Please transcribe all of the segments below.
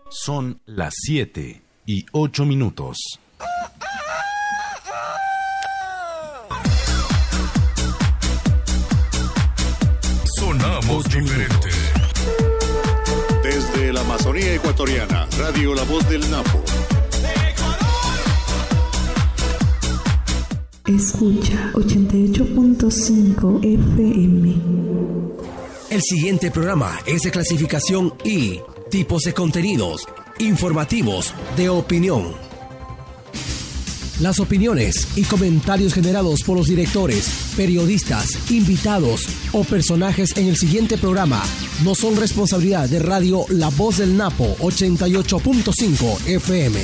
Son las 7:08. Sonamos diferente. Desde la Amazonía ecuatoriana, Radio La Voz del Napo. Escucha 88.5 FM. El siguiente programa es de clasificación I, tipos de contenidos, informativos, de opinión. Las opiniones y comentarios generados por los directores, periodistas, invitados o personajes en el siguiente programa no son responsabilidad de Radio La Voz del Napo 88.5 FM.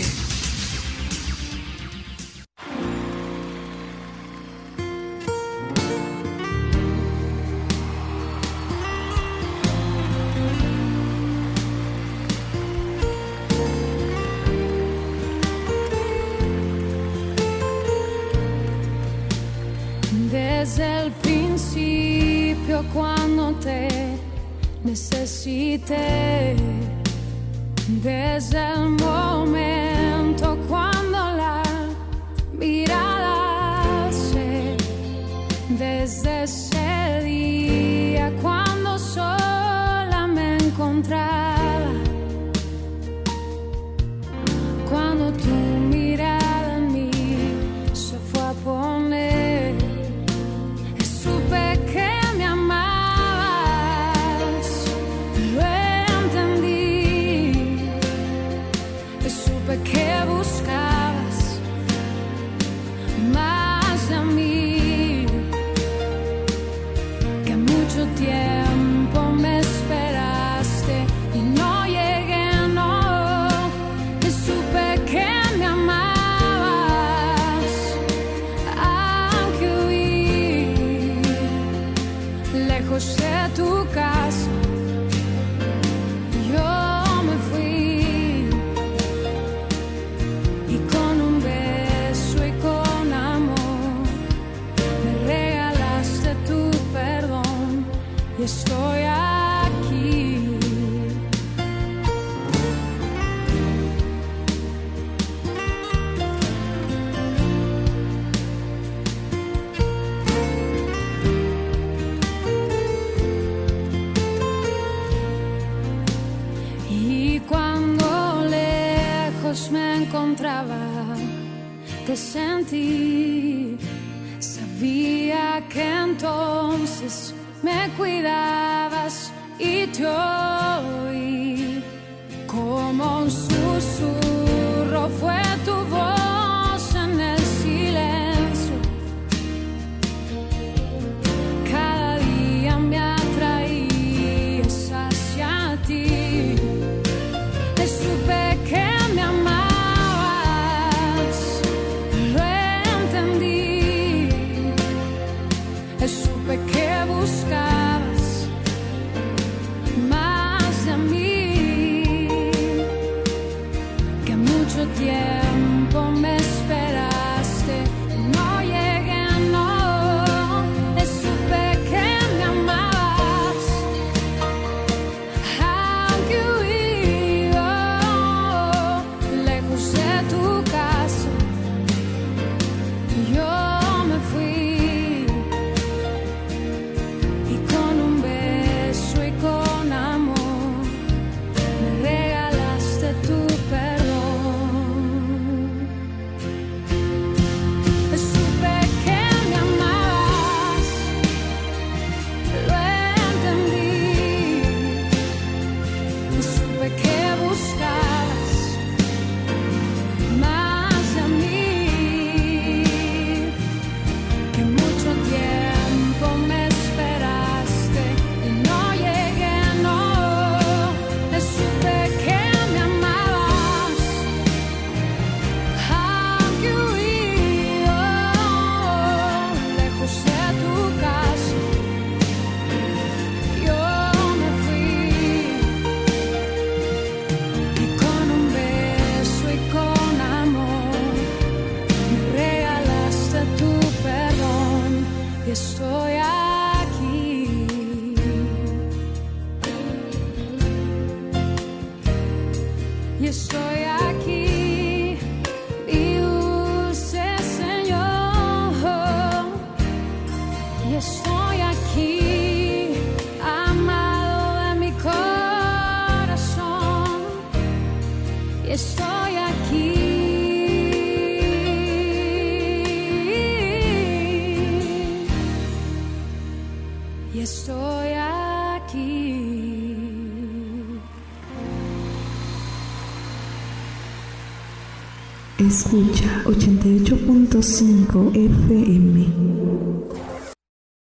Desde el principio cuando te necesité, desde el momento cuando la mirada se, desde ese día cuando sola me encontraba, cuando tu mirada en mí se fue a poner. Supe que me amabas, lo entendí. Supe que buscabas más de mí, que mucho tiempo me esperaste y no llegué, no. Supe que me amabas, aunque huí lejos de tu casa, yo me fui, y con un beso y con amor me regalaste tu perdón, y estoy aquí. Me encontraba, te sentí, sabía que entonces me cuidabas y te oí como un susurro, fue tu voz en el silencio, cada día me atraías hacia ti, te supe que me amabas, lo entendí, supe que buscabas más de mí, que mucho tiempo y estoy aquí, mi dulce Señor, y estoy aquí, amado de mi corazón, y estoy aquí. Y estoy aquí. Escucha 88.5 FM.